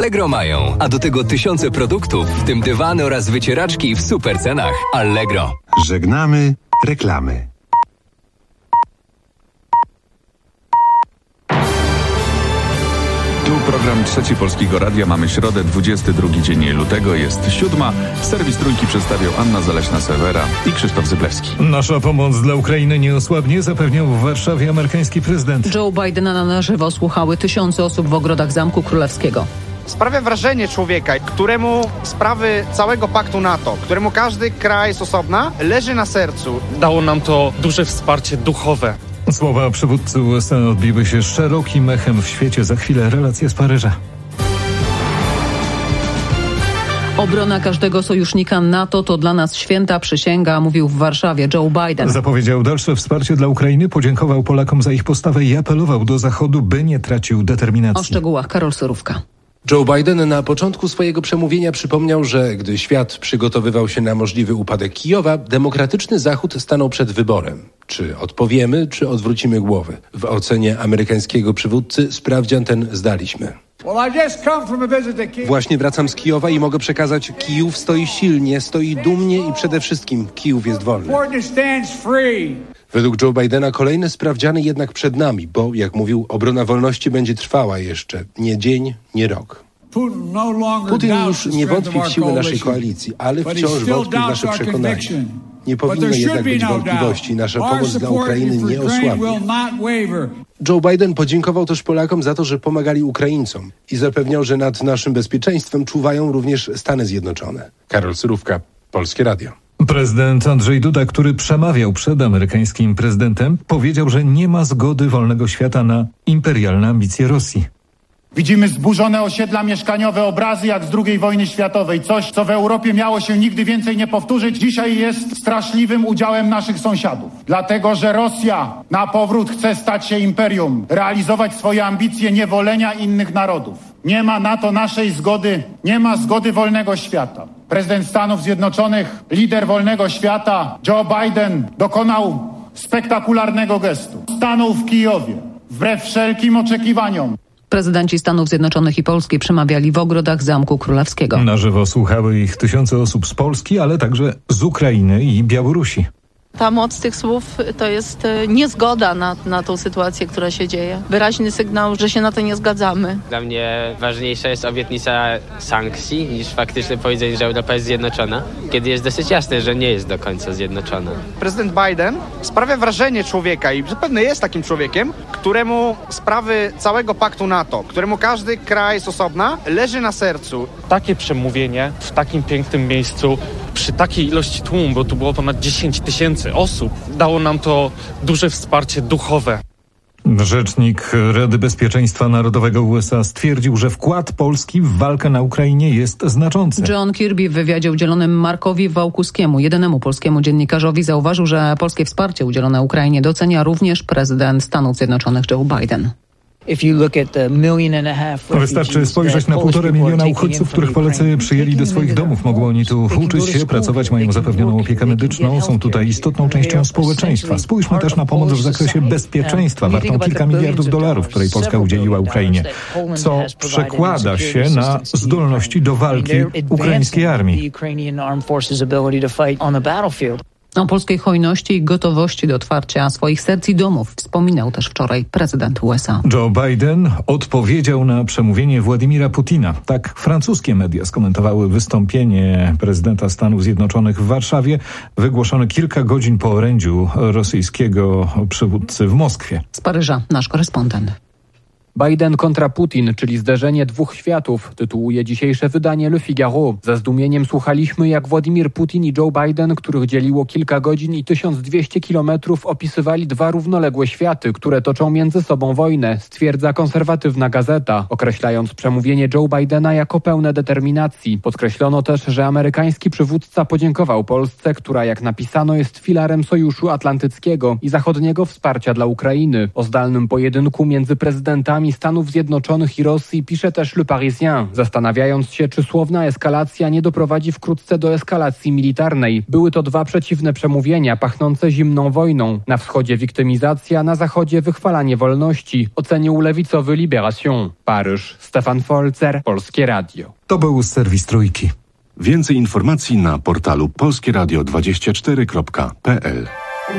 Allegro mają. A do tego tysiące produktów, w tym dywany oraz wycieraczki w super cenach. Allegro. Żegnamy reklamy. Tu program Trzeci Polskiego Radia. Mamy środę, 22 dzień lutego, jest 7. Serwis Trójki przedstawią Anna Zaleśna-Sewera i Krzysztof Zyblewski. Nasza pomoc dla Ukrainy nie osłabnie, zapewniał w Warszawie amerykański prezydent. Joe Bidena na żywo słuchały tysiące osób w ogrodach Zamku Królewskiego. Sprawia wrażenie człowieka, któremu sprawy całego paktu NATO, któremu każdy kraj z osobna leży na sercu. Dało nam to duże wsparcie duchowe. Słowa przywódcy USA odbiły się szerokim echem w świecie. Za chwilę relacja z Paryża. Obrona każdego sojusznika NATO to dla nas święta przysięga, mówił w Warszawie Joe Biden. Zapowiedział dalsze wsparcie dla Ukrainy, podziękował Polakom za ich postawę i apelował do Zachodu, by nie tracił determinacji. O szczegółach Karol Surówka. Joe Biden na początku swojego przemówienia przypomniał, że gdy świat przygotowywał się na możliwy upadek Kijowa, demokratyczny Zachód stanął przed wyborem. Czy odpowiemy, czy odwrócimy głowy? W ocenie amerykańskiego przywódcy sprawdzian ten zdaliśmy. Właśnie wracam z Kijowa i mogę przekazać, Kijów stoi silnie, stoi dumnie i przede wszystkim Kijów jest wolny. Według Joe Bidena kolejne sprawdziany jednak przed nami, bo, jak mówił, obrona wolności będzie trwała jeszcze nie dzień, nie rok. Putin już nie wątpi w siłę naszej koalicji, ale wciąż wątpi w nasze przekonania. Nie powinno jednak być wątpliwości. Nasza pomoc dla Ukrainy nie osłabnie. Joe Biden podziękował też Polakom za to, że pomagali Ukraińcom i zapewniał, że nad naszym bezpieczeństwem czuwają również Stany Zjednoczone. Karol Surówka, Polskie Radio. Prezydent Andrzej Duda, który przemawiał przed amerykańskim prezydentem, powiedział, że nie ma zgody wolnego świata na imperialne ambicje Rosji. Widzimy zburzone osiedla mieszkaniowe, obrazy jak z II wojny światowej. Coś, co w Europie miało się nigdy więcej nie powtórzyć, dzisiaj jest straszliwym udziałem naszych sąsiadów. Dlatego, że Rosja na powrót chce stać się imperium, realizować swoje ambicje niewolenia innych narodów. Nie ma na to naszej zgody, nie ma zgody wolnego świata. Prezydent Stanów Zjednoczonych, lider wolnego świata, Joe Biden, dokonał spektakularnego gestu. Stanął w Kijowie, wbrew wszelkim oczekiwaniom. Prezydenci Stanów Zjednoczonych i Polski przemawiali w ogrodach Zamku Królewskiego. Na żywo słuchały ich tysiące osób z Polski, ale także z Ukrainy i Białorusi. Ta moc tych słów to jest niezgoda na tą sytuację, która się dzieje. Wyraźny sygnał, że się na to nie zgadzamy. Dla mnie ważniejsza jest obietnica sankcji niż faktyczne powiedzenie, że Europa jest zjednoczona, kiedy jest dosyć jasne, że nie jest do końca zjednoczona. Prezydent Biden sprawia wrażenie człowieka i zapewne jest takim człowiekiem, któremu sprawy całego paktu NATO, któremu każdy kraj z osobna leży na sercu. Takie przemówienie w takim pięknym miejscu, przy takiej ilości tłumu, bo tu było ponad 10 000 osób, dało nam to duże wsparcie duchowe. Rzecznik Rady Bezpieczeństwa Narodowego USA stwierdził, że wkład Polski w walkę na Ukrainie jest znaczący. John Kirby w wywiadzie udzielonym Markowi Wałkuskiemu, jedynemu polskiemu dziennikarzowi, zauważył, że polskie wsparcie udzielone Ukrainie docenia również prezydent Stanów Zjednoczonych Joe Biden. Wystarczy spojrzeć na 1,5 miliona uchodźców, których Polacy przyjęli do swoich domów. Mogą oni tu uczyć się, pracować, mają zapewnioną opiekę medyczną, są tutaj istotną częścią społeczeństwa. Spójrzmy też na pomoc w zakresie bezpieczeństwa, wartą kilka miliardów dolarów, której Polska udzieliła Ukrainie, co przekłada się na zdolności do walki ukraińskiej armii. O polskiej hojności i gotowości do otwarcia swoich serc i domów wspominał też wczoraj prezydent USA. Joe Biden odpowiedział na przemówienie Władimira Putina. Tak francuskie media skomentowały wystąpienie prezydenta Stanów Zjednoczonych w Warszawie, wygłoszone kilka godzin po orędziu rosyjskiego przywódcy w Moskwie. Z Paryża nasz korespondent. Biden kontra Putin, czyli zderzenie dwóch światów, tytułuje dzisiejsze wydanie Le Figaro. Ze zdumieniem słuchaliśmy, jak Władimir Putin i Joe Biden, których dzieliło kilka godzin i 1200 kilometrów, opisywali dwa równoległe światy, które toczą między sobą wojnę, stwierdza konserwatywna gazeta, określając przemówienie Joe Bidena jako pełne determinacji. Podkreślono też, że amerykański przywódca podziękował Polsce, która, jak napisano, jest filarem Sojuszu Atlantyckiego i zachodniego wsparcia dla Ukrainy. O zdalnym pojedynku między prezydentami granicami Stanów Zjednoczonych i Rosji, pisze też Le Parisien, zastanawiając się, czy słowna eskalacja nie doprowadzi wkrótce do eskalacji militarnej. Były to dwa przeciwne przemówienia, pachnące zimną wojną. Na wschodzie wiktymizacja, na zachodzie wychwalanie wolności, ocenił lewicowy Libération. Paryż, Stefan Folzer, Polskie Radio. To był serwis Trójki. Więcej informacji na portalu polskieradio24.pl.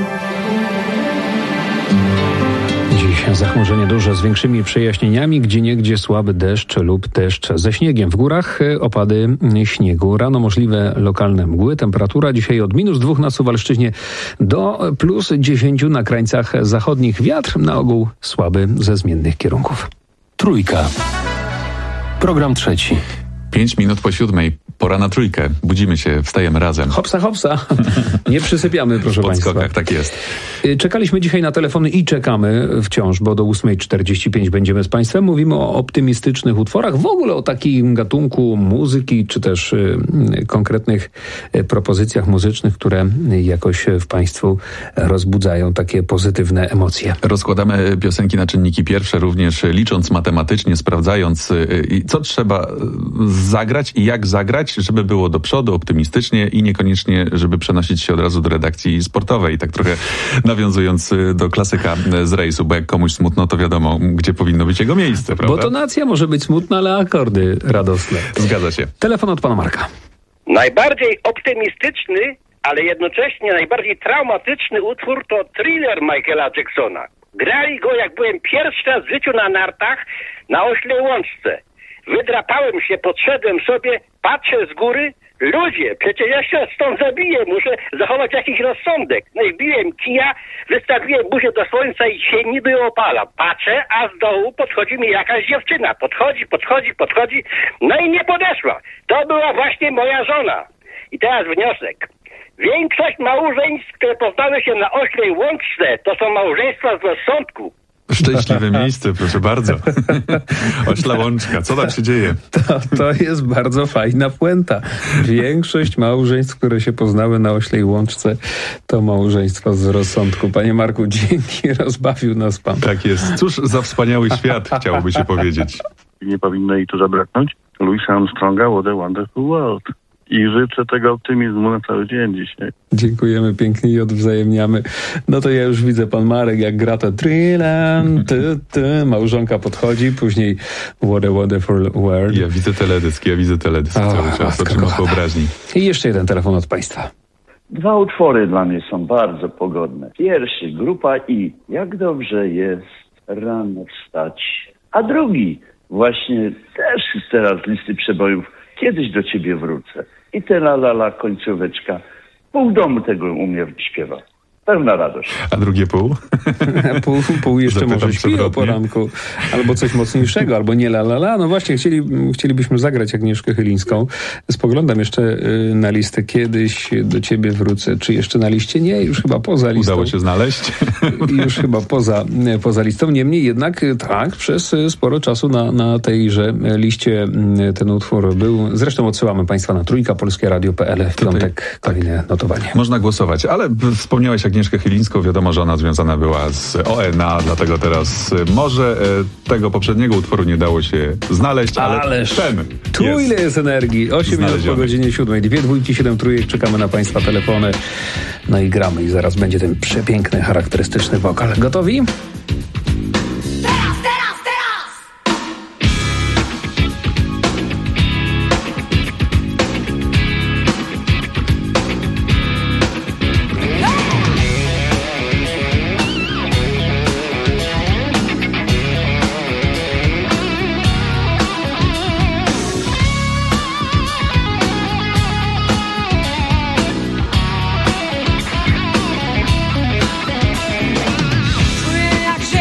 Dziś zachmurzenie duże z większymi przejaśnieniami, gdzieniegdzie słaby deszcz lub deszcz ze śniegiem. W górach opady śniegu. Rano możliwe lokalne mgły. Temperatura dzisiaj od -2 na Suwalszczyźnie do +10 na krańcach zachodnich. Wiatr na ogół słaby ze zmiennych kierunków. Trójka. Program trzeci. 5 minut po 7. Pora na trójkę. Budzimy się, wstajemy razem. Hopsa, hopsa. Nie przysypiamy, proszę państwa. W podskokach, tak jest. Czekaliśmy dzisiaj na telefony i czekamy wciąż, bo do 8:45 będziemy z państwem. Mówimy o optymistycznych utworach, w ogóle o takim gatunku muzyki, czy też konkretnych propozycjach muzycznych, które jakoś w państwu rozbudzają takie pozytywne emocje. Rozkładamy piosenki na czynniki pierwsze, również licząc matematycznie, sprawdzając, co trzeba zagrać i jak zagrać, żeby było do przodu, optymistycznie i niekoniecznie, żeby przenosić się od razu do redakcji sportowej. Tak trochę nawiązując do klasyka z rejsu, bo jak komuś smutno, to wiadomo, gdzie powinno być jego miejsce, prawda? Bo tonacja może być smutna, ale akordy radosne. Zgadza się. Telefon od pana Marka. Najbardziej optymistyczny, ale jednocześnie najbardziej traumatyczny utwór to Thriller Michaela Jacksona. Grali go, jak byłem pierwszy raz w życiu na nartach na Oślej Łączce. Wydrapałem się, podszedłem sobie, patrzę z góry. Ludzie, przecież ja się stąd zabiję, muszę zachować jakiś rozsądek. No i wbiłem kija, wystawiłem buzię do słońca i się niby opala. Patrzę, a z dołu podchodzi mi jakaś dziewczyna. Podchodzi, no i nie podeszła. To była właśnie moja żona. I teraz wniosek. Większość małżeństw, które poznały się na Oślej Łączce, to są małżeństwa z rozsądku. Szczęśliwe miejsce, proszę bardzo. Ośla Łączka, co tam się dzieje? To jest bardzo fajna puenta. Większość małżeństw, które się poznały na Oślej Łączce, to małżeństwa z rozsądku. Panie Marku, dzięki, rozbawił nas pan. Tak jest. Cóż za wspaniały świat, chciałoby się powiedzieć. Nie powinno jej tu zabraknąć. Louis Armstronga, What a Wonderful World. I życzę tego optymizmu na cały dzień dzisiaj. Dziękujemy pięknie i odwzajemniamy. No to ja już widzę pan Marek, jak gra to Thriller, małżonka podchodzi, później What a Wonderful World. Ja widzę teledysk cały czas, oczyma wyobraźni. I jeszcze jeden telefon od państwa. Dwa utwory dla mnie są bardzo pogodne. Pierwszy, grupa I. Jak dobrze jest rano wstać. A drugi, właśnie też teraz z listy przebojów, Kiedyś do ciebie wrócę. I te la końcóweczka. Pół domu tego u mnie śpiewa. Pełna radość. A drugie pół? pół jeszcze zapytam może śpi o poranku. Albo coś mocniejszego, albo nie la. No właśnie, chcielibyśmy zagrać Agnieszkę Chylińską. Spoglądam jeszcze na listę. Kiedyś do ciebie wrócę. Czy jeszcze na liście? Nie, już chyba poza listą. Udało się znaleźć? Już chyba poza listą. Niemniej jednak tak, przez sporo czasu na tejże liście ten utwór był. Zresztą odsyłamy państwa na Trójka, polskieradio.pl. W piątek kolejne notowanie. Można głosować, ale wspomniałeś Agnieszkę Chylińską, wiadomo, że ona związana była z ONA, dlatego teraz może tego poprzedniego utworu nie dało się znaleźć, ale ten tu ile jest energii. 8 minut po godzinie 7. 2 dwójki, 7 trójek. Czekamy na państwa telefony. No i gramy i zaraz będzie ten przepiękny, charakterystyczny wokal. Gotowi? Czuję jak się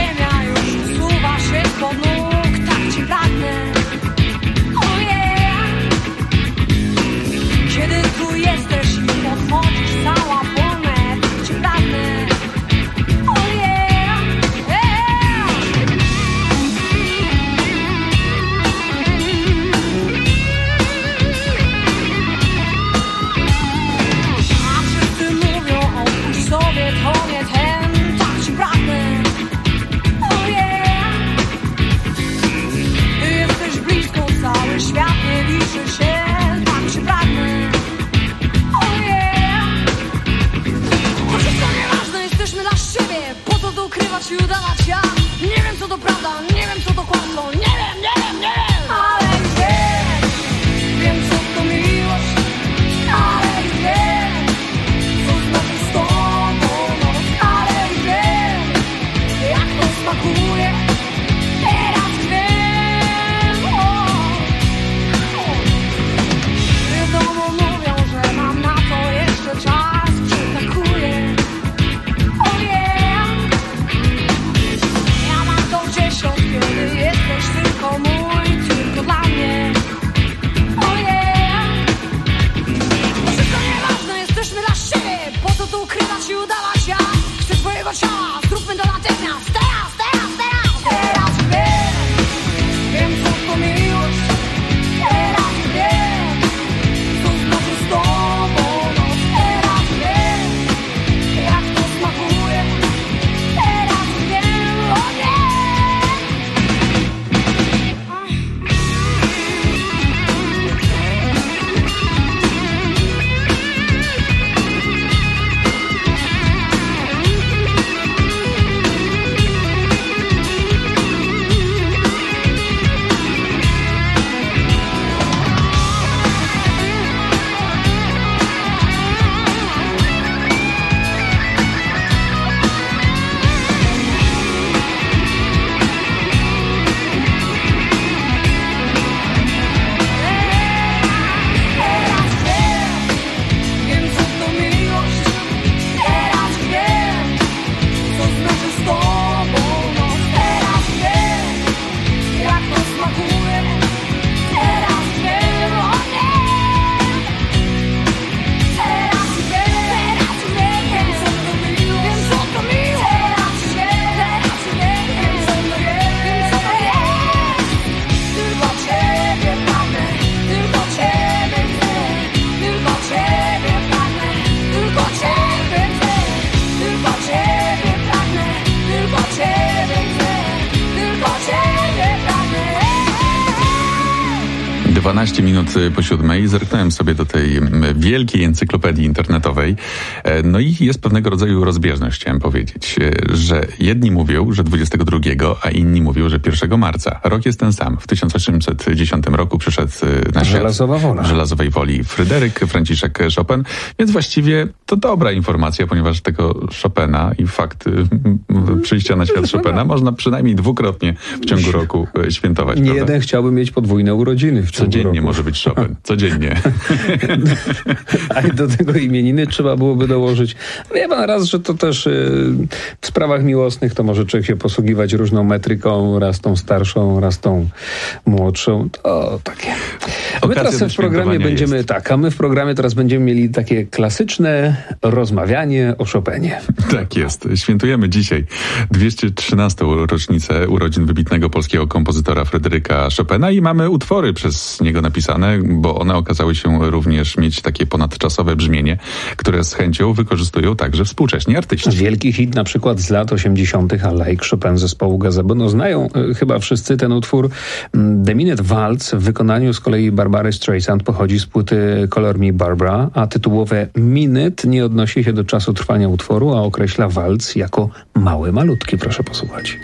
12 minut po 7. Zerknąłem sobie do tej wielkiej encyklopedii internetowej. No i jest pewnego rodzaju rozbieżność, chciałem powiedzieć, że jedni mówią, że 22, a inni mówią, że 1 marca. Rok jest ten sam. W 1810 roku przyszedł na świat Żelazowa wola. Żelazowej woli Fryderyk Franciszek Chopin, więc właściwie to dobra informacja, ponieważ tego Chopina i fakt przyjścia na świat Chopina można przynajmniej dwukrotnie w ciągu roku świętować. Nie jeden chciałby mieć podwójne urodziny w ciągu Codziennie roku. może być Chopin. Codziennie. A do tego imieniny trzeba byłoby dołożyć. Wie pan raz, że to też w sprawach miłosnych to może człowiek się posługiwać różną metryką, raz tą starszą, raz tą młodszą. To takie. A my teraz w programie będziemy a my w programie teraz będziemy mieli takie klasyczne rozmawianie o Chopinie. Tak jest. Świętujemy dzisiaj 213. rocznicę urodzin wybitnego polskiego kompozytora Fryderyka Chopina i mamy utwory przez niego napisane, bo one okazały się również mieć takie ponadczasowe brzmienie, które z chęcią wykorzystują także współcześni artyści. Wielki hit na przykład z lat 80. a Like Chopin zespołu Gazebo. No znają chyba wszyscy ten utwór. The Minute Waltz w wykonaniu z kolei Barbary Streisand pochodzi z płyty Color Me Barbara, a tytułowe Minute nie odnosi się do czasu trwania utworu, a określa walc jako mały, malutki. Proszę posłuchać.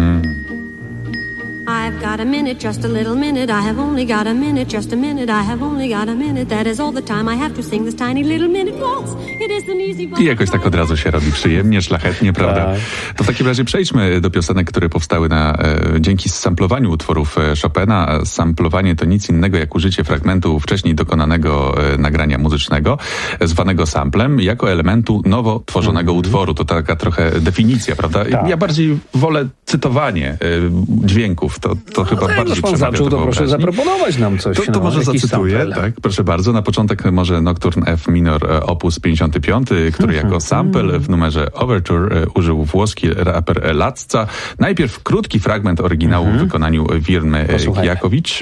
I've got a minute, just a little minute. I have only got a minute, just a minute. I have only got a minute. That is all the time I have to sing this tiny little minute waltz. It is an easy... I jakoś tak od razu się robi przyjemnie, szlachetnie, prawda? Tak. To w takim razie przejdźmy do piosenek, które powstały dzięki samplowaniu utworów Chopina. Samplowanie to nic innego jak użycie fragmentu wcześniej dokonanego nagrania muzycznego, zwanego samplem, jako elementu nowo tworzonego utworu. To taka trochę definicja, prawda? Tak. Ja bardziej wolę cytowanie dźwięków. To chyba bardziej pan zaczął, to proszę zaproponować nam coś. To może zacytuję, tak, proszę bardzo. Na początek może Nocturne F minor op. 55, który jako sample w numerze Overture użył włoski raper Lazza. Najpierw krótki fragment oryginału w wykonaniu Wirmy Kijakowicz.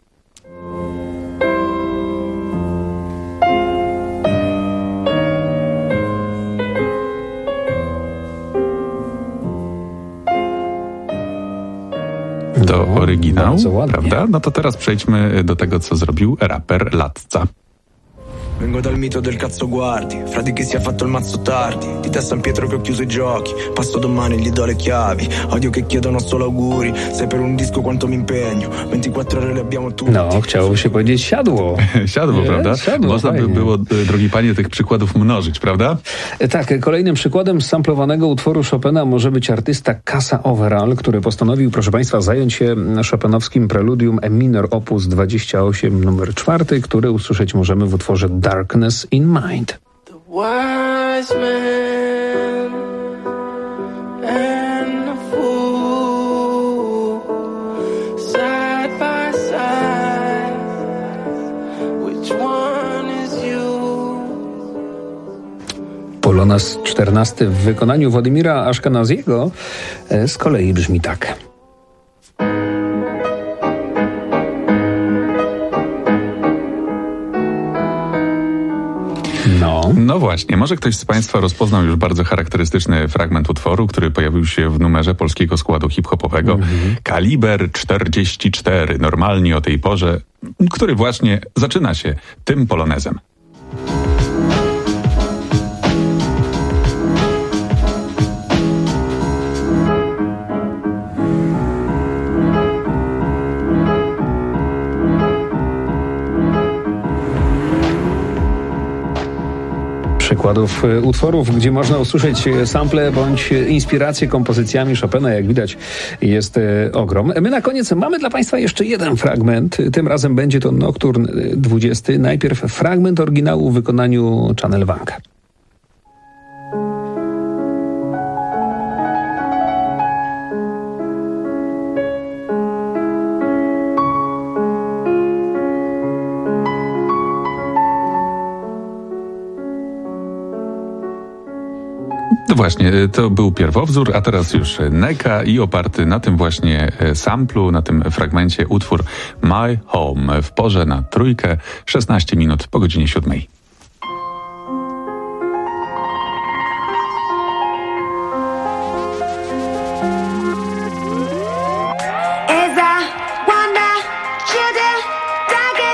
Do oryginału, prawda? No to teraz przejdźmy do tego, co zrobił raper Lazza. Vengo dal mito del cazzo guardi, fra di chi si è fatto il mazzo tardi, di te San Pietro che ho chiuso i giochi, passo domani gli do le chiavi, odio che chiedono solo auguri, sai per un disco quanto mi impegno, 24 ore le abbiamo tutti. No, chciałoby się powiedzieć siadło. Siadło, prawda? Siadło, można by było, drogi panie, tych przykładów mnożyć, prawda? Tak, kolejnym przykładem samplowanego utworu Chopina może być artysta Kassa Overall, który postanowił, proszę państwa, zająć się chopinowskim preludium E minor op. 28 numer 4, który usłyszeć możemy w utworze Darkness in Mind. The wise man and the fool side by side, which one is you? Polonez 14 w wykonaniu Władimira Aszkenaziego z kolei brzmi tak. No właśnie, może ktoś z państwa rozpoznał już bardzo charakterystyczny fragment utworu, który pojawił się w numerze polskiego składu hip-hopowego. Kaliber 44, normalnie o tej porze, który właśnie zaczyna się tym polonezem. Przykładów utworów, gdzie można usłyszeć sample bądź inspiracje kompozycjami Chopina, jak widać, jest ogrom. My na koniec mamy dla państwa jeszcze jeden fragment. Tym razem będzie to Nocturne 20. Najpierw fragment oryginału w wykonaniu Channel Vanka. Właśnie, to był pierwowzór, a teraz już Neka i oparty na tym właśnie samplu, na tym fragmencie utwór My Home w porze na trójkę, 16 minut po godzinie 7. As I wander, children,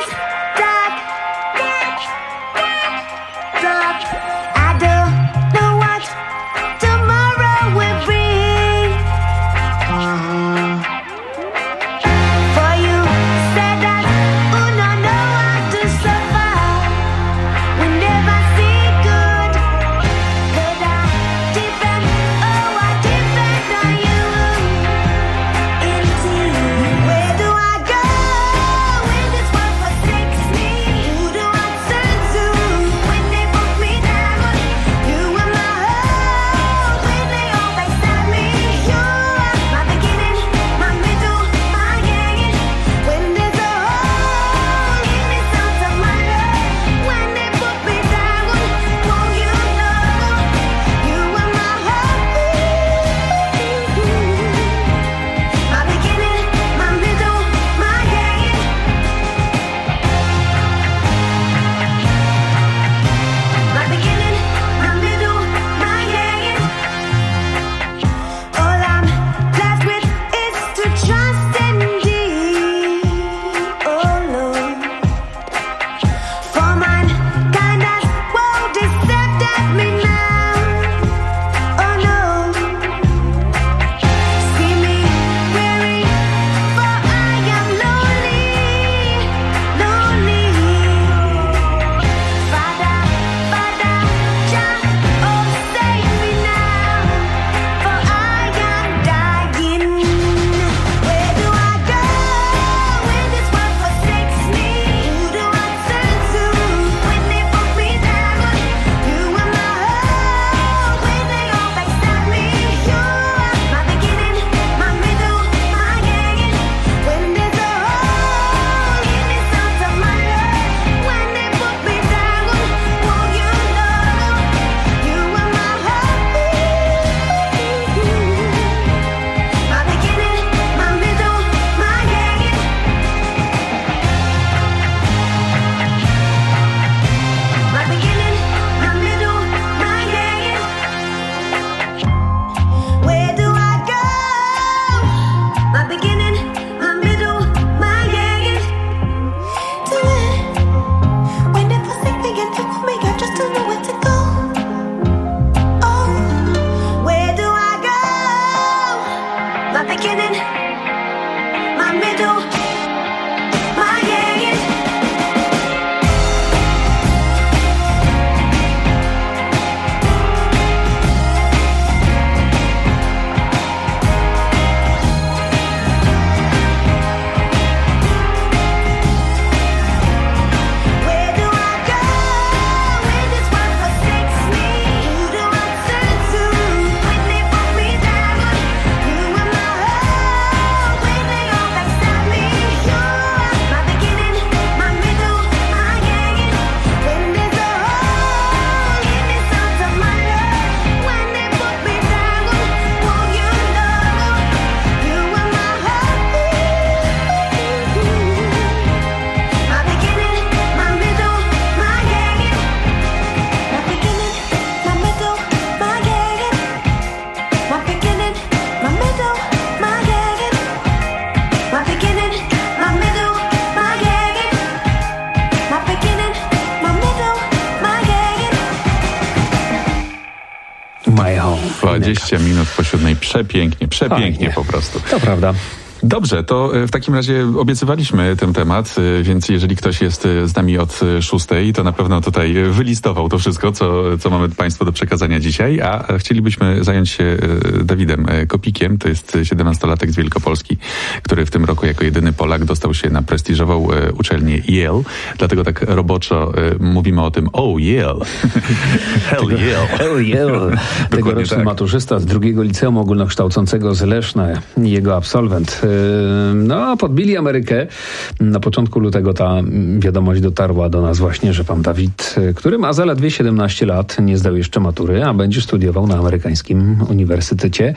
20 minut po 7. Przepięknie Fajnie. Po prostu. To prawda. Dobrze, to w takim razie obiecywaliśmy ten temat, więc jeżeli ktoś jest z nami od 6, to na pewno tutaj wylistował to wszystko, co mamy Państwu do przekazania dzisiaj, a chcielibyśmy zająć się Dawidem Kopikiem. To jest 17-latek z Wielkopolski, który w tym roku jako jedyny Polak dostał się na prestiżową uczelnię Yale. Dlatego tak roboczo mówimy o tym Yale. Hell Yale. Tegoroczny tak. maturzysta z drugiego liceum ogólnokształcącego z Leszna, jego absolwent. Podbili Amerykę. Na początku lutego ta wiadomość dotarła do nas właśnie, że pan Dawid, który ma zaledwie 17 lat, nie zdał jeszcze matury, a będzie studiował na amerykańskim uniwersytecie.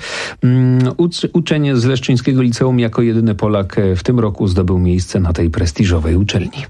Uczeń z Leszczyńskiego Liceum jako jedyny Polak w tym roku zdobył miejsce na tej prestiżowej uczelni.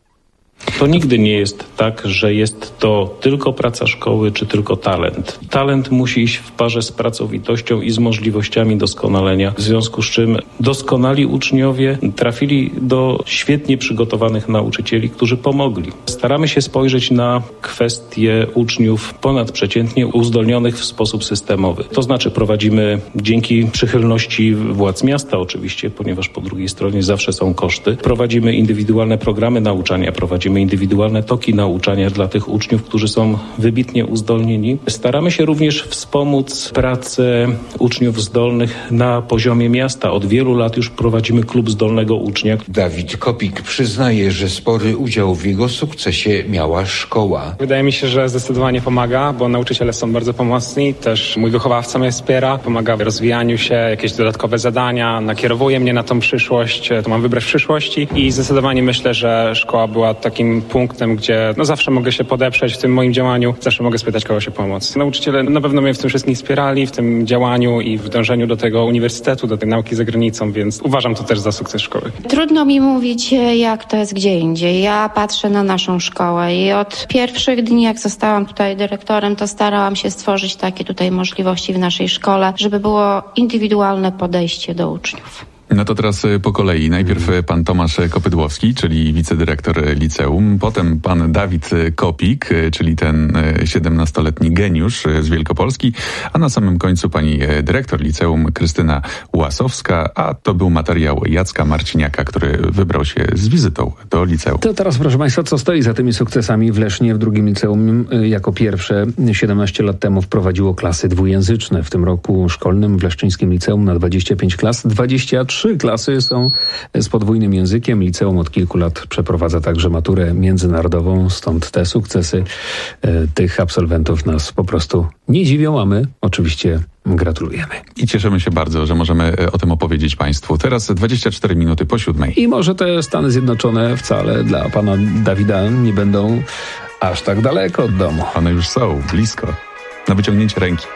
To nigdy nie jest tak, że jest to tylko praca szkoły czy tylko talent. Talent musi iść w parze z pracowitością i z możliwościami doskonalenia, w związku z czym doskonali uczniowie trafili do świetnie przygotowanych nauczycieli, którzy pomogli. Staramy się spojrzeć na kwestie uczniów ponadprzeciętnie uzdolnionych w sposób systemowy. To znaczy prowadzimy dzięki przychylności władz miasta oczywiście, ponieważ po drugiej stronie zawsze są koszty. Prowadzimy indywidualne programy nauczania, prowadzimy indywidualne toki nauczania dla tych uczniów, którzy są wybitnie uzdolnieni. Staramy się również wspomóc pracę uczniów zdolnych na poziomie miasta. Od wielu lat już prowadzimy klub zdolnego ucznia. Dawid Kopik przyznaje, że spory udział w jego sukcesie miała szkoła. Wydaje mi się, że zdecydowanie pomaga, bo nauczyciele są bardzo pomocni. Też mój wychowawca mnie wspiera, pomaga w rozwijaniu się, jakieś dodatkowe zadania, nakierowuje mnie na tą przyszłość, to mam wybrać w przyszłości i zdecydowanie myślę, że szkoła była takim punktem, gdzie zawsze mogę się podeprzeć w tym moim działaniu, zawsze mogę spytać kogoś o pomoc. Nauczyciele na pewno mnie w tym wszystkim wspierali, w tym działaniu i w dążeniu do tego uniwersytetu, do tej nauki za granicą, więc uważam to też za sukces szkoły. Trudno mi mówić, jak to jest gdzie indziej. Ja patrzę na naszą szkołę i od pierwszych dni, jak zostałam tutaj dyrektorem, to starałam się stworzyć takie tutaj możliwości w naszej szkole, żeby było indywidualne podejście do uczniów. No to teraz po kolei. Najpierw pan Tomasz Kopydłowski, czyli wicedyrektor liceum, potem pan Dawid Kopik, czyli ten 17-letni geniusz z Wielkopolski, a na samym końcu pani dyrektor liceum Krystyna Łasowska, a to był materiał Jacka Marciniaka, który wybrał się z wizytą do liceum. To teraz, proszę państwa, co stoi za tymi sukcesami? W Lesznie w drugim liceum jako pierwsze 17 lat temu wprowadziło klasy dwujęzyczne. W tym roku szkolnym w Leszczyńskim Liceum na 25 klas 23 klasy są z podwójnym językiem. Liceum od kilku lat przeprowadza także maturę międzynarodową, stąd te sukcesy tych absolwentów nas po prostu nie dziwią, a my oczywiście gratulujemy. I cieszymy się bardzo, że możemy o tym opowiedzieć państwu. Teraz 24 minuty po 7. I może te Stany Zjednoczone wcale dla pana Dawida nie będą aż tak daleko od domu. One już są blisko. Na wyciągnięcie ręki.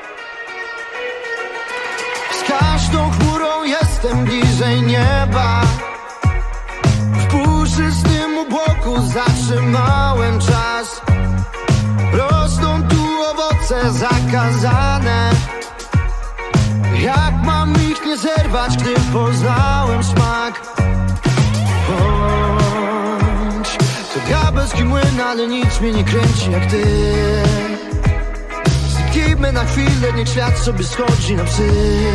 Z każdą chmurą jestem bliżej nieba. W puszystym obłoku zatrzymałem czas. Rosną tu owoce zakazane. Jak mam ich nie zerwać, gdy poznałem smak? Bądź to diabelski młyn, ale nic mnie nie kręci jak ty. Zniknijmy na chwilę, niech świat sobie schodzi na psy.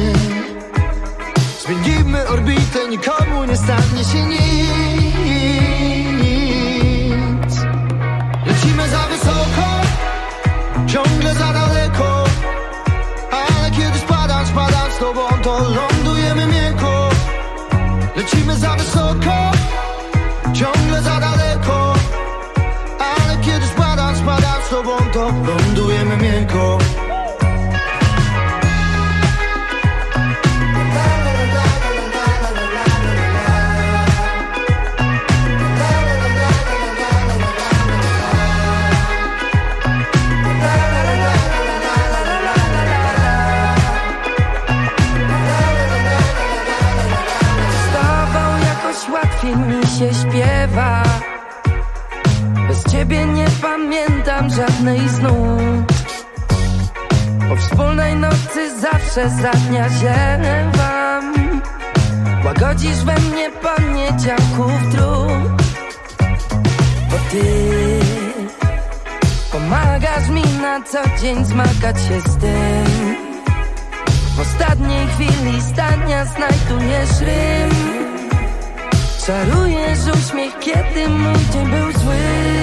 Zmienimy orbitę, nikomu nie stanie się nic. Lecimy za wysoko, ciągle za daleko. Ale kiedy spadam z tobą, to lądujemy miękko. Lecimy za wysoko, ciągle za daleko. Ale kiedy spadam z tobą, to lądujemy miękko. Łatwiej mi się śpiewa. Bez ciebie nie pamiętam żadnej snu. Po wspólnej nocy zawsze za dnia ziewam. Łagodzisz we mnie poniedziałków trud. Bo ty pomagasz mi na co dzień zmagać się z tym, W ostatniej chwili zdania znajdujesz rym. Czarujesz uśmiech, kiedy mój dzień był zły.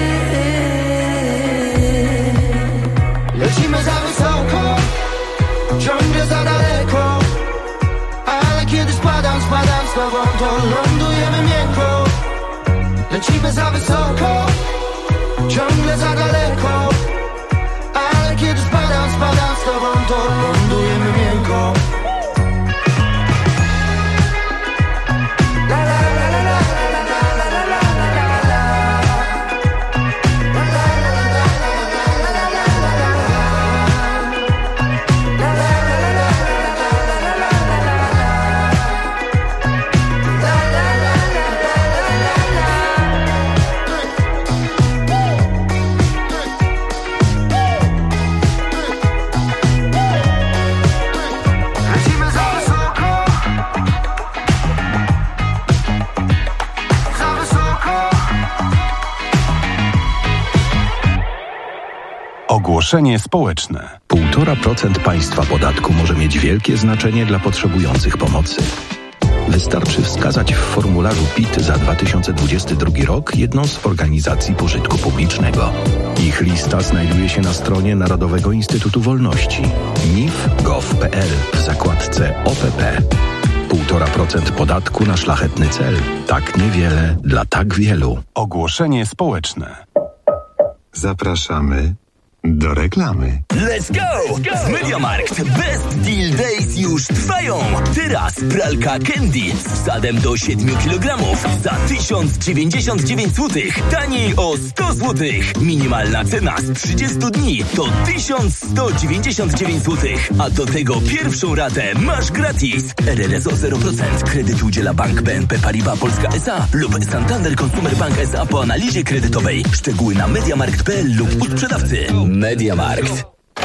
Lecimy za wysoko, ciągle za daleko, ale kiedy spadam z tobą, to lądujemy miękko. Lecimy za wysoko, ciągle za daleko, ale kiedy spadam z tobą, to lądujemy miękko. Ogłoszenie społeczne. 1,5% państwa podatku może mieć wielkie znaczenie dla potrzebujących pomocy. Wystarczy wskazać w formularzu PIT za 2022 rok jedną z organizacji pożytku publicznego. Ich lista znajduje się na stronie Narodowego Instytutu Wolności nif.gov.pl w zakładce OPP. 1,5% podatku na szlachetny cel. Tak niewiele dla tak wielu. Ogłoszenie społeczne. Zapraszamy do reklamy. Let's go! W MediaMarkt Best Deal Days już trwają. Teraz pralka Candy z wsadem do 7 kg za 1099 zł. Taniej o 100 zł. Minimalna cena z 30 dni to 1199 zł. A do tego pierwszą ratę masz gratis. RRSO 0%. Kredyt udziela Bank BNP Paribas Polska S.A. lub Santander Consumer Bank S.A. po analizie kredytowej. Szczegóły na mediamarkt.pl lub u sprzedawcy. MediaMarkt.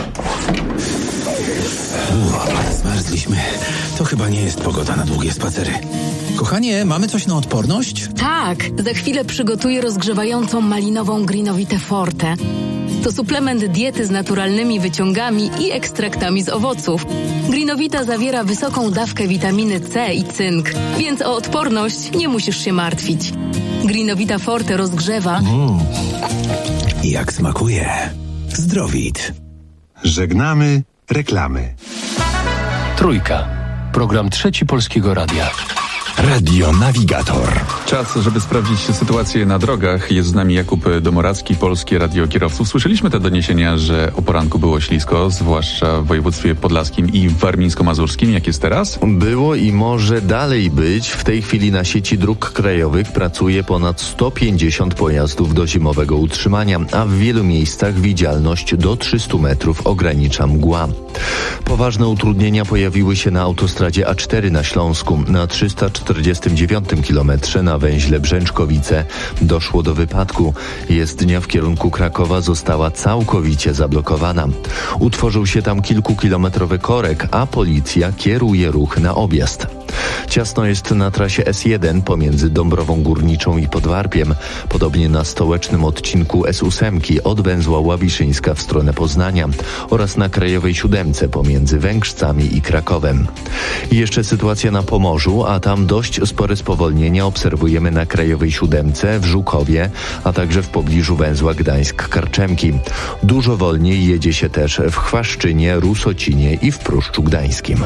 Zmarzliśmy. To chyba nie jest pogoda na długie spacery. Kochanie, mamy coś na odporność? Tak, za chwilę przygotuję rozgrzewającą malinową Greenovitę Forte. To suplement diety z naturalnymi wyciągami i ekstraktami z owoców. Greenovita zawiera wysoką dawkę witaminy C i cynk, więc o odporność nie musisz się martwić. Greenovita Forte rozgrzewa. Jak smakuje. Zdrowit. Żegnamy reklamy. Trójka. Program Trzeci Polskiego Radia. Radio Navigator. Czas, żeby sprawdzić sytuację na drogach. Jest z nami Jakub Domoracki, Polskie Radio Kierowców. Słyszeliśmy te doniesienia, że o poranku było ślisko, zwłaszcza w województwie podlaskim i warmińsko-mazurskim. Jak jest teraz? Było i może dalej być. W tej chwili na sieci dróg krajowych pracuje ponad 150 pojazdów do zimowego utrzymania, a w wielu miejscach widzialność do 300 metrów ogranicza mgła. Poważne utrudnienia pojawiły się na autostradzie A4 na Śląsku. Na 349 kilometrze na węźle Brzęczkowice doszło do wypadku. Jezdnia w kierunku Krakowa została całkowicie zablokowana. Utworzył się tam kilkukilometrowy korek, a policja kieruje ruch na objazd. Ciasno jest na trasie S1 pomiędzy Dąbrową Górniczą i Podwarpiem, podobnie na stołecznym odcinku S8 od węzła Ławiszyńska w stronę Poznania oraz na Krajowej 7 pomiędzy Węgrzcami i Krakowem. I jeszcze sytuacja na Pomorzu, a tam dość spore spowolnienia obserwujemy na Krajowej 7 w Żukowie, a także w pobliżu węzła Gdańsk-Karczemki. Dużo wolniej jedzie się też w Chwaszczynie, Rusocinie i w Pruszczu Gdańskim.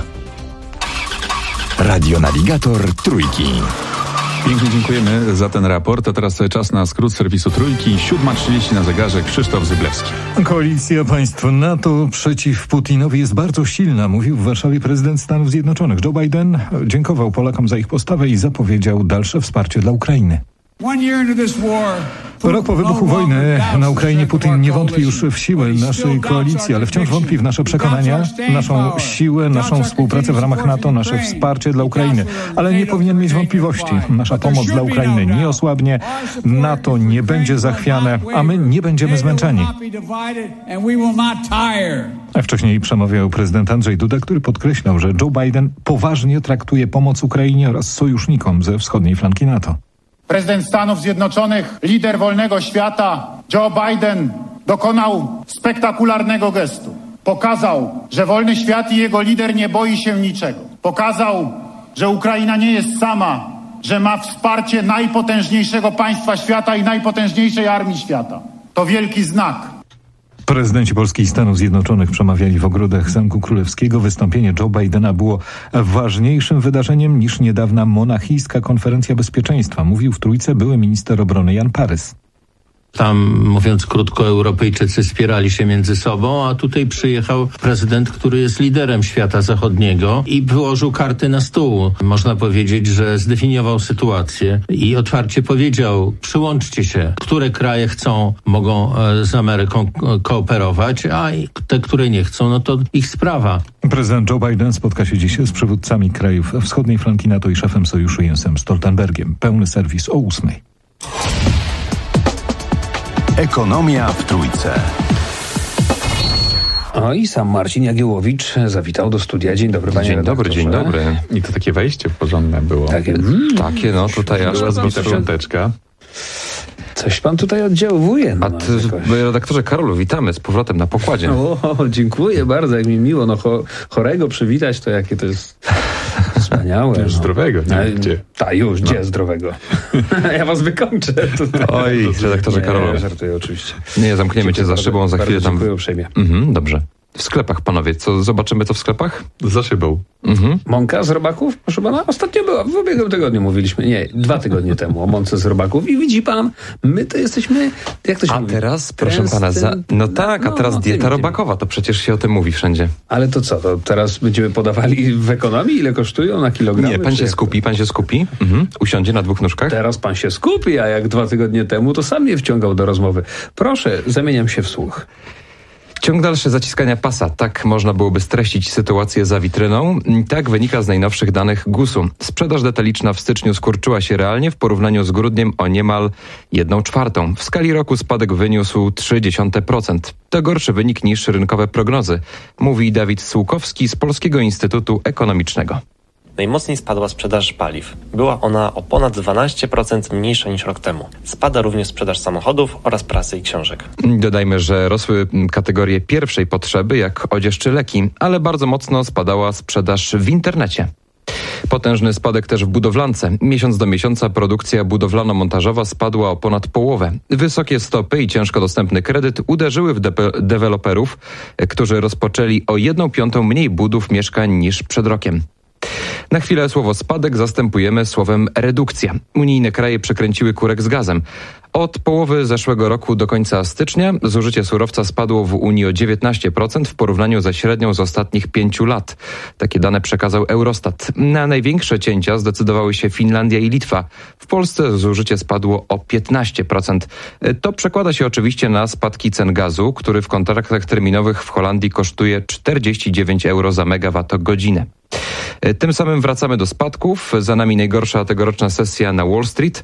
Radio Navigator Trójki. Pięknie dziękujemy za ten raport. A teraz czas na skrót serwisu Trójki. 7:30 na zegarze. Krzysztof Zyblewski. Koalicja państw NATO przeciw Putinowi jest bardzo silna, mówił w Warszawie prezydent Stanów Zjednoczonych. Joe Biden dziękował Polakom za ich postawę i zapowiedział dalsze wsparcie dla Ukrainy. Rok po wybuchu wojny na Ukrainie Putin nie wątpi już w siłę naszej koalicji, ale wciąż wątpi w nasze przekonania, naszą siłę, naszą współpracę w ramach NATO, nasze wsparcie dla Ukrainy. Ale nie powinien mieć wątpliwości. Nasza pomoc dla Ukrainy nie osłabnie, NATO nie będzie zachwiane, a my nie będziemy zmęczeni. A wcześniej przemawiał prezydent Andrzej Duda, który podkreślał, że Joe Biden poważnie traktuje pomoc Ukrainie oraz sojusznikom ze wschodniej flanki NATO. Prezydent Stanów Zjednoczonych, lider wolnego świata, Joe Biden dokonał spektakularnego gestu. pokazał, że wolny świat i jego lider nie boi się niczego. Pokazał, że Ukraina nie jest sama, że ma wsparcie najpotężniejszego państwa świata i najpotężniejszej armii świata. To wielki znak. Prezydenci Polski i Stanów Zjednoczonych przemawiali w ogrodach Zamku Królewskiego. Wystąpienie Joe Bidena było ważniejszym wydarzeniem niż niedawna monachijska konferencja bezpieczeństwa, mówił w Trójce były minister obrony Jan Parys. Tam, mówiąc krótko, Europejczycy spierali się między sobą, a tutaj przyjechał prezydent, który jest liderem świata zachodniego i wyłożył karty na stół. Można powiedzieć, że zdefiniował sytuację i otwarcie powiedział: przyłączcie się. Które kraje mogą z Ameryką kooperować, a te, które nie chcą, no to ich sprawa. Prezydent Joe Biden spotka się dziś z przywódcami krajów wschodniej flanki NATO i szefem sojuszu Jensem Stoltenbergiem. Pełny serwis o 8:00. Ekonomia w Trójce. O, i sam Marcin Jagiełowicz zawitał do studia. Dzień dobry, panie redaktorze. Dzień dobry. I to takie wejście porządne było. Takie, no tutaj aż zbita piąteczka. Coś pan tutaj oddziałuje. No, redaktorze Karolu, witamy z powrotem na pokładzie. O, dziękuję bardzo, jak mi miło. No, chorego przywitać, to jakie to jest wspaniałe. Już zdrowego, nie? Gdzie? Gdzie zdrowego? Ja was wykończę tutaj. Oj, redaktorze Karolu. Żartuję oczywiście. Nie, zamkniemy cię za szybą, za chwilę tam... Dziękuję uprzejmie. Dobrze. W sklepach, panowie. Zobaczymy co w sklepach? Za szybą. Mąka z robaków? Proszę pana, ostatnio była, w ubiegłym tygodniu mówiliśmy, 2 tygodnie temu o mące z robaków i widzi pan, my to jesteśmy, jak to się mówi? A teraz, proszę pana, teraz dieta robakowa, to przecież się o tym mówi wszędzie. Ale to co, to teraz będziemy podawali w ekonomii, ile kosztują na kilogram? Nie, pan się skupi, usiądzie na 2 nóżkach. Teraz pan się skupi, a jak 2 tygodnie temu, to sam mnie wciągał do rozmowy. Proszę, zamieniam się w słuch. Ciąg dalszy zaciskania pasa. Tak można byłoby streścić sytuację za witryną. Tak wynika z najnowszych danych GUS-u. Sprzedaż detaliczna w styczniu skurczyła się realnie w porównaniu z grudniem o niemal 1/4. W skali roku spadek wyniósł 0,3%. To gorszy wynik niż rynkowe prognozy, mówi Dawid Sułkowski z Polskiego Instytutu Ekonomicznego. Najmocniej spadła sprzedaż paliw. Była ona o ponad 12% mniejsza niż rok temu. Spada również sprzedaż samochodów oraz prasy i książek. Dodajmy, że rosły kategorie pierwszej potrzeby, jak odzież czy leki, ale bardzo mocno spadała sprzedaż w internecie. Potężny spadek też w budowlance. Miesiąc do miesiąca produkcja budowlano-montażowa spadła o ponad połowę. Wysokie stopy i ciężko dostępny kredyt uderzyły w deweloperów, którzy rozpoczęli o 1/5 mniej budów mieszkań niż przed rokiem. Na chwilę słowo spadek zastępujemy słowem redukcja. Unijne kraje przekręciły kurek z gazem. Od połowy zeszłego roku do końca stycznia zużycie surowca spadło w Unii o 19% w porównaniu ze średnią z ostatnich 5 lat. Takie dane przekazał Eurostat. Na największe cięcia zdecydowały się Finlandia i Litwa. W Polsce zużycie spadło o 15%. To przekłada się oczywiście na spadki cen gazu, który w kontraktach terminowych w Holandii kosztuje 49 euro za megawattogodzinę. Tym samym wracamy do spadków. Za nami najgorsza tegoroczna sesja na Wall Street.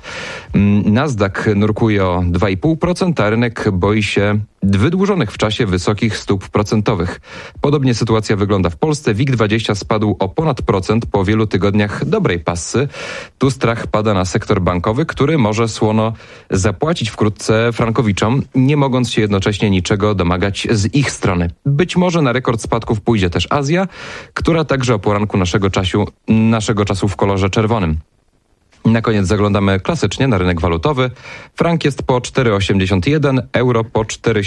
Nasdaq nurkuje o 2,5%, a rynek boi się wydłużonych w czasie wysokich stóp procentowych. Podobnie sytuacja wygląda w Polsce. WIG20 spadł o ponad procent po wielu tygodniach dobrej passy. Tu strach pada na sektor bankowy, który może słono zapłacić wkrótce frankowiczom, nie mogąc się jednocześnie niczego domagać z ich strony. Być może na rekord spadków pójdzie też Azja, która także o poranku naszego czasu w kolorze czerwonym. Na koniec zaglądamy klasycznie na rynek walutowy. Frank jest po 4,81, euro po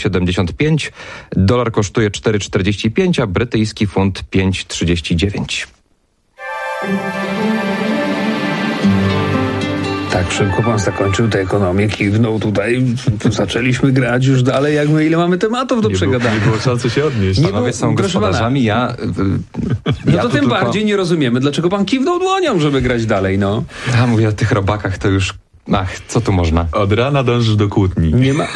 4,75, dolar kosztuje 4,45, a brytyjski funt 5,39. Tak, szybko pan zakończył tę ekonomię, kiwnął tutaj, zaczęliśmy grać już dalej, jak my ile mamy tematów do przegadania. Nie było szansy się odnieść. Panowie są gospodarzami, to tym bardziej nie rozumiemy, dlaczego pan kiwnął dłonią, żeby grać dalej, no. Ja mówię o tych robakach, to już... co tu można? Od rana dążysz do kłótni. Nie ma...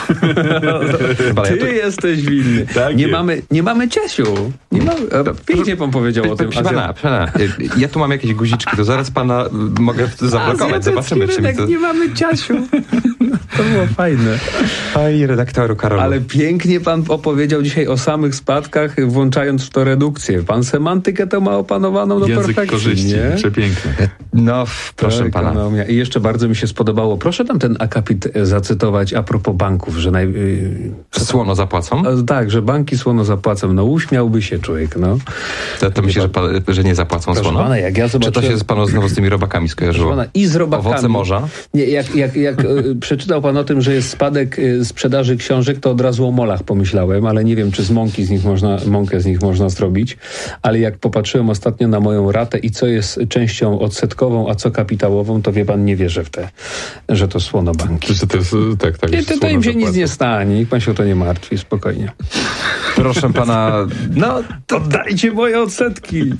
Ty jesteś winny. Tak nie mamy Ciesiu. Pięknie pan powiedział o tym. Pana, ja tu mam jakieś guziczki, to zaraz pana mogę zablokować. Zobaczymy, czy mi to... nie mamy Ciesiu. To było fajne. Oj, redaktoru Karolu. Ale pięknie pan opowiedział dzisiaj o samych spadkach, włączając w to redukcję. Pan semantykę to ma opanowaną do perfekcji. Język korzyści, przepiękny. No, proszę pana. I jeszcze bardzo mi się spodobało. Proszę tam ten akapit zacytować a propos banków, że słono zapłacą? Tak, że banki słono zapłacą. No uśmiałby się człowiek, no. To myślę, że nie zapłacą słono? Pana, jak ja zobaczyłem... Czy to się panu znowu z tymi robakami skojarzyło? Pana, i z robakami. Owoce morza? Nie, jak przeczytał pan o tym, że jest spadek sprzedaży książek, to od razu o molach pomyślałem, ale nie wiem, czy z mąkę z nich można zrobić. Ale jak popatrzyłem ostatnio na moją ratę i co jest częścią odsetkową, a co kapitałową, to wie pan, nie wierzę w że to słono banki. To jest, tak, to im się nic nie stanie, nikt pan się o to nie martwi, spokojnie. Proszę pana, to dajcie moje odsetki.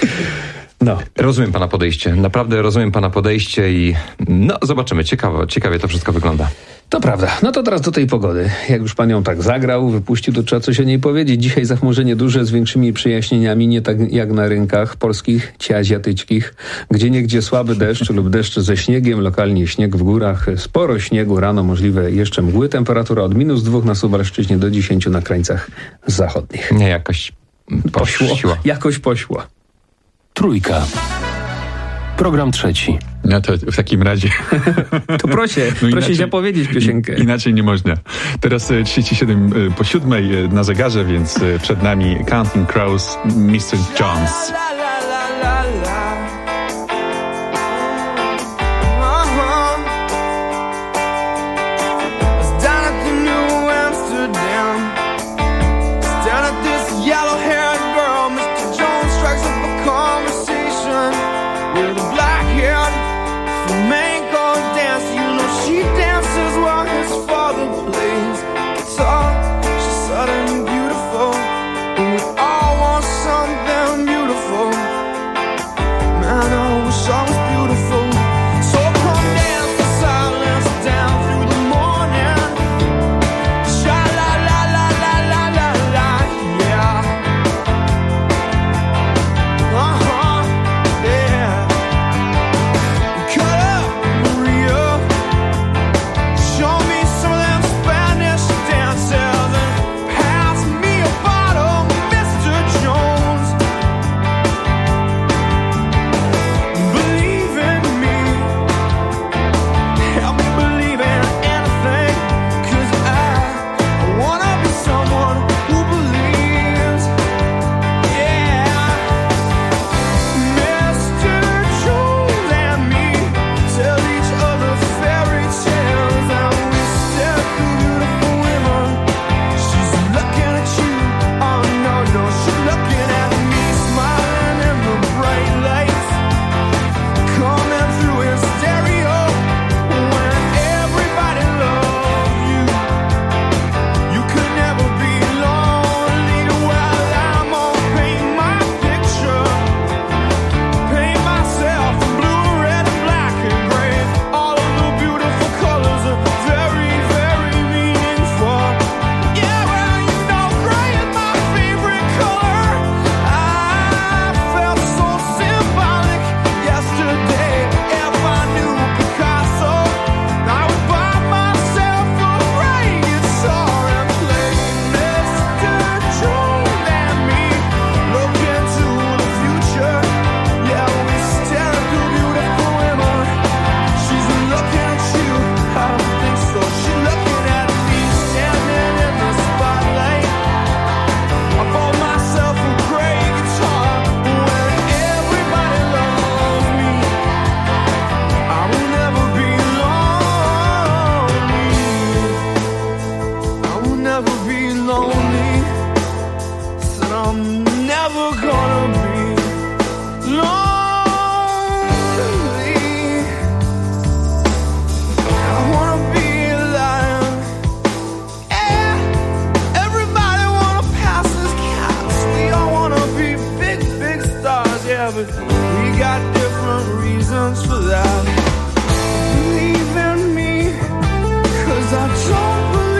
No. Rozumiem pana podejście, naprawdę rozumiem pana podejście i zobaczymy, ciekawie to wszystko wygląda. To prawda. No to teraz do tej pogody. Jak już pan ją tak zagrał, wypuścił, to trzeba coś o niej powiedzieć. Dzisiaj zachmurzenie duże z większymi przejaśnieniami, nie tak jak na rynkach polskich czy azjatyckich. Gdzieniegdzie słaby deszcz lub deszcz ze śniegiem, lokalnie śnieg w górach, sporo śniegu, rano możliwe jeszcze mgły. Temperatura od -2 na Suwalszczyźnie do 10 na krańcach zachodnich. Nie, jakoś poszło. Jakoś poszło. Trójka. Program trzeci. No to w takim razie... To proszę zapowiedzieć piosenkę. Inaczej nie można. Teraz 37 po 7 na zegarze, więc przed nami Counting Crows, Mr. Jones.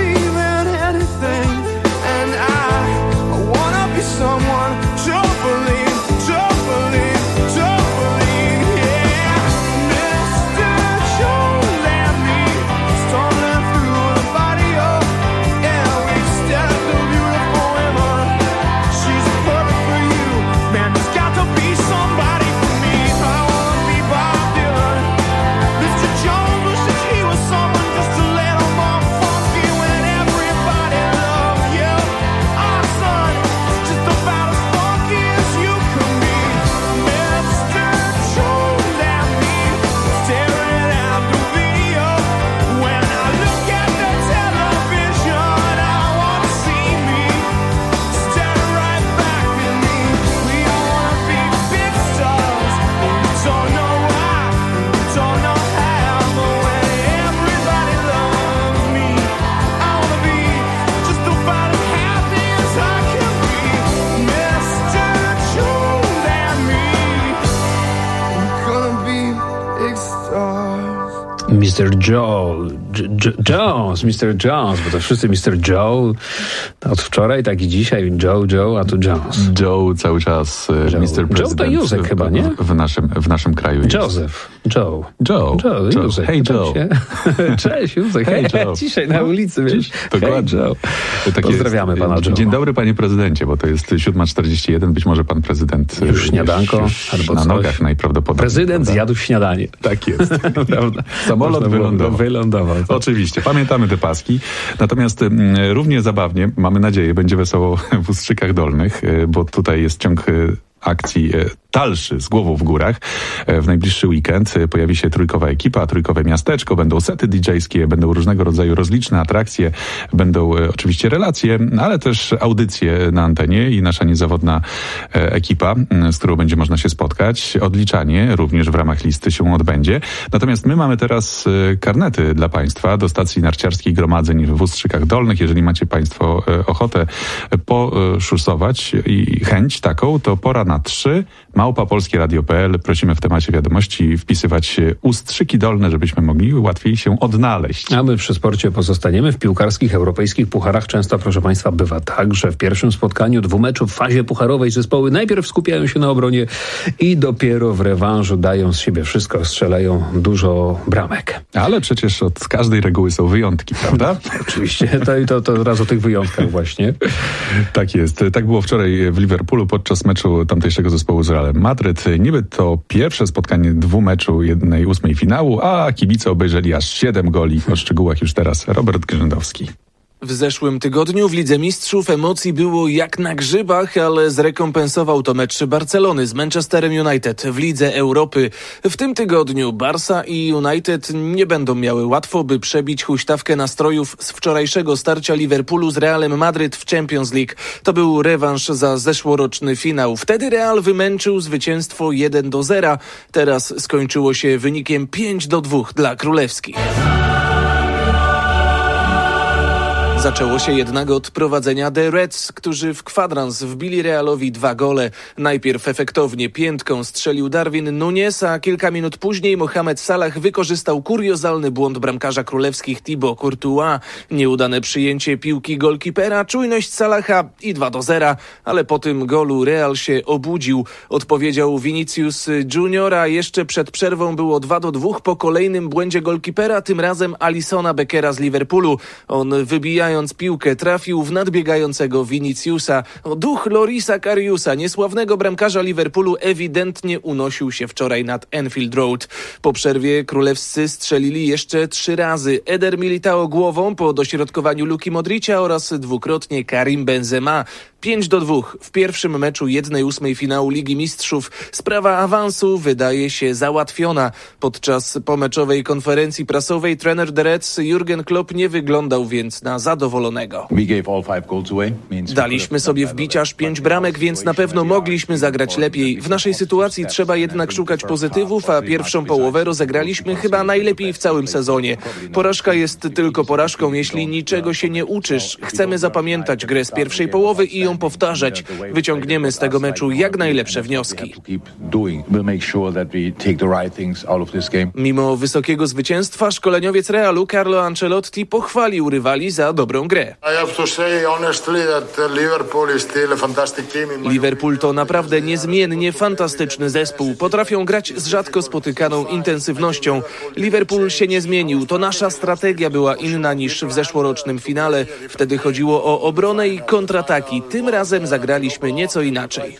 Someone to believe. Mr. Jones, bo to wszyscy Mr. Joe. Od wczoraj, tak i dzisiaj Joe, a tu Jones. Joe cały czas, Mr. President. Joe to Józek chyba, nie? W naszym kraju jest. Józef. Joe. Józek. Hey Joe. Cześć Józek. Hey Joe. Dzisiaj na ulicy, wiesz. Dokładnie. Hey, pozdrawiamy pana Joe. Dzień dobry panie prezydencie, bo to jest 7:41. Być może pan prezydent już śniadanko albo na coś. Nogach najprawdopodobniej. Prezydent zjadł śniadanie. Tak jest. Prawda? Samolot wylądował. Oczywiście. Pamiętamy te paski. Natomiast równie zabawnie, mamy nadzieję, będzie wesoło w Ustrzykach Dolnych, bo tutaj jest ciąg akcji dalszy, z głową w górach. W najbliższy weekend pojawi się trójkowa ekipa, trójkowe miasteczko, będą sety DJ-skie, będą różnego rodzaju rozliczne atrakcje, będą oczywiście relacje, ale też audycje na antenie i nasza niezawodna ekipa, z którą będzie można się spotkać. Odliczanie również w ramach listy się odbędzie. Natomiast my mamy teraz karnety dla Państwa do stacji narciarskiej gromadzeń w Ustrzykach Dolnych. Jeżeli macie Państwo ochotę poszursować i chęć taką, to pora na 3 @polskieradio.pl. Prosimy w temacie wiadomości wpisywać Ustrzyki Dolne, żebyśmy mogli łatwiej się odnaleźć. A my przy sporcie pozostaniemy. W piłkarskich europejskich pucharach często, proszę Państwa, bywa tak, że w pierwszym spotkaniu 2 meczów w fazie pucharowej zespoły najpierw skupiają się na obronie i dopiero w rewanżu dają z siebie wszystko, strzelają dużo bramek. Ale przecież od każdej reguły są wyjątki, prawda? Oczywiście. To raz o tych wyjątkach właśnie. Tak jest. Tak było wczoraj w Liverpoolu podczas meczu tamtejszego zespołu z Realem Madryt. Niby to pierwsze spotkanie 2 meczu 1/8 finału, a kibice obejrzeli aż 7 goli. O szczegółach już teraz Robert Grzędowski. W zeszłym tygodniu w Lidze Mistrzów emocji było jak na grzybach, ale zrekompensował to mecz Barcelony z Manchesterem United w Lidze Europy. W tym tygodniu Barca i United nie będą miały łatwo, by przebić huśtawkę nastrojów z wczorajszego starcia Liverpoolu z Realem Madryt w Champions League. To był rewanż za zeszłoroczny finał. Wtedy Real wymęczył zwycięstwo 1-0. Teraz skończyło się wynikiem 5-2 dla królewskich. Zaczęło się jednak od prowadzenia The Reds, którzy w kwadrans wbili Realowi 2 gole. Najpierw efektownie piętką strzelił Darwin Núñez, a kilka minut później Mohamed Salah wykorzystał kuriozalny błąd bramkarza królewskich Thibaut Courtois. Nieudane przyjęcie piłki golkipera, czujność Salaha i 2-0, ale po tym golu Real się obudził. Odpowiedział Vinicius Junior, a jeszcze przed przerwą było 2-2 po kolejnym błędzie golkipera, tym razem Alissona Beckera z Liverpoolu. On wybijając piłkę trafił w nadbiegającego Viniciusa. Duch Lorisa Kariusa, niesławnego bramkarza Liverpoolu, ewidentnie unosił się wczoraj nad Anfield Road. Po przerwie królewscy strzelili jeszcze 3 razy. Eder Militao głową po dośrodkowaniu Luki Modricia oraz dwukrotnie Karim Benzema. 5-2 w pierwszym meczu 1/8 finału Ligi Mistrzów. Sprawa awansu wydaje się załatwiona. Podczas pomeczowej konferencji prasowej trener The Reds Jurgen Klopp nie wyglądał więc na zadowolonego. Daliśmy sobie wbić aż 5 bramek, więc na pewno mogliśmy zagrać lepiej. W naszej sytuacji trzeba jednak szukać pozytywów, a pierwszą połowę rozegraliśmy chyba najlepiej w całym sezonie. Porażka jest tylko porażką, jeśli niczego się nie uczysz. Chcemy zapamiętać grę z pierwszej połowy i ją powtarzać. Wyciągniemy z tego meczu jak najlepsze wnioski. Mimo wysokiego zwycięstwa szkoleniowiec Realu Carlo Ancelotti pochwalił rywali za dobrą grę. Liverpool to naprawdę niezmiennie fantastyczny zespół. Potrafią grać z rzadko spotykaną intensywnością. Liverpool się nie zmienił. To nasza strategia była inna niż w zeszłorocznym finale. Wtedy chodziło o obronę i kontrataki. Tym razem zagraliśmy nieco inaczej.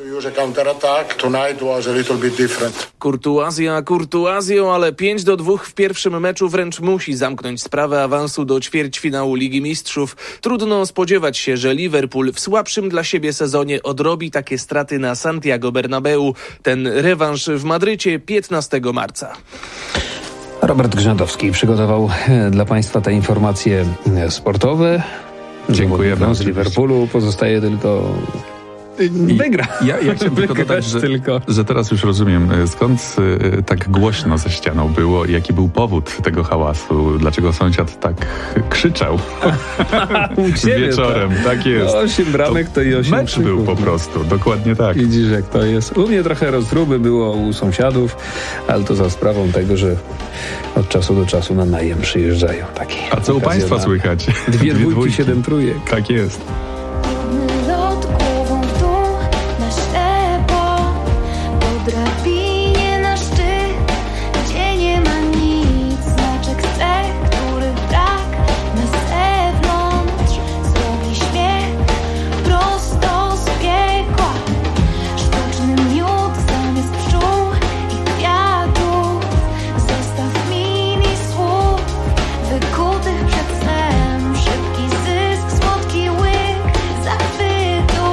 Kurtuazją, ale 5-2 w pierwszym meczu wręcz musi zamknąć sprawę awansu do ćwierćfinału Ligi Mistrzów. Trudno spodziewać się, że Liverpool w słabszym dla siebie sezonie odrobi takie straty na Santiago Bernabeu. Ten rewanż w Madrycie 15 marca. Robert Grzędowski przygotował dla Państwa te informacje sportowe. Dziękujemy. Z Liverpoolu pozostaje tylko wygra. Ja chciałem tylko dodać, że teraz już rozumiem, skąd tak głośno ze ścianą było i jaki był powód tego hałasu, dlaczego sąsiad tak krzyczał wieczorem. Tak jest. 8 bramek to i 8 mecz krzyków. był po prostu, dokładnie tak. Widzisz, jak to jest. U mnie trochę rozruby było u sąsiadów, ale to za sprawą tego, że od czasu do czasu na najem przyjeżdżają takie. A co u państwa słychać? 2 dwójki, 7 trójek. Tak jest. Lot głową w dół, na ślepo, po drabinie na szczyt, gdzie nie ma nic, znaczek cech, których brak na zewnątrz, słogi śmiech, prosto z piekła, sztuczny miód zamiast pszczół i kwiatów, zestaw mini słów, wykutych przed snem, szybki zysk, słodki łyk, zachwytu.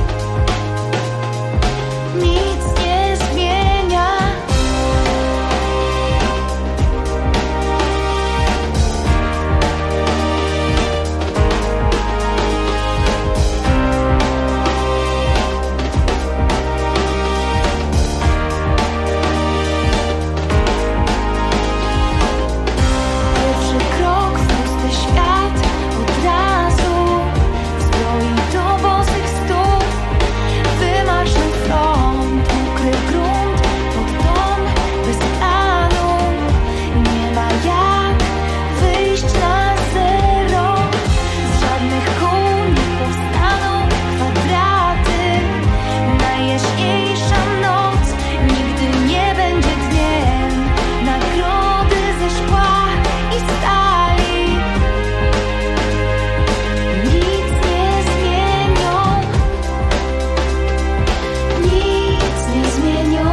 Nic nie zmienia. Pierwszy krok w pusty świat od razu zbroi do bosych stóp. Wymarsz na front, ukry grunt pod dom bez planu. Nie ma jak wyjść na zero. Z żadnych kół nie powstaną kwadraty. Najjaśniejsza noc nigdy nie będzie dniem. Nagrody ze szkła i stali nic nie zmienią. Nic nie zmienią.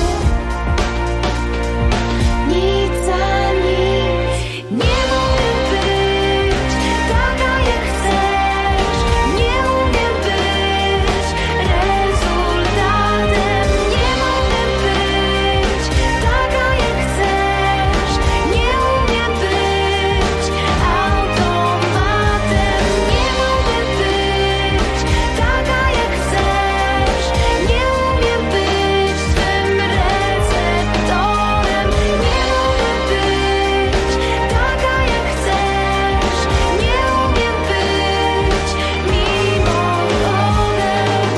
Nic ani nie mogę być taka jak chcesz. Nie umiem być rezultatem. Nie mogę być taka jak chcesz. Nie umiem być automatem. Nie mogę być taka jak chcesz. Nie umiem być twym receptorem. Nie mogę być taka jak chcesz. Nie umiem być mimochodem.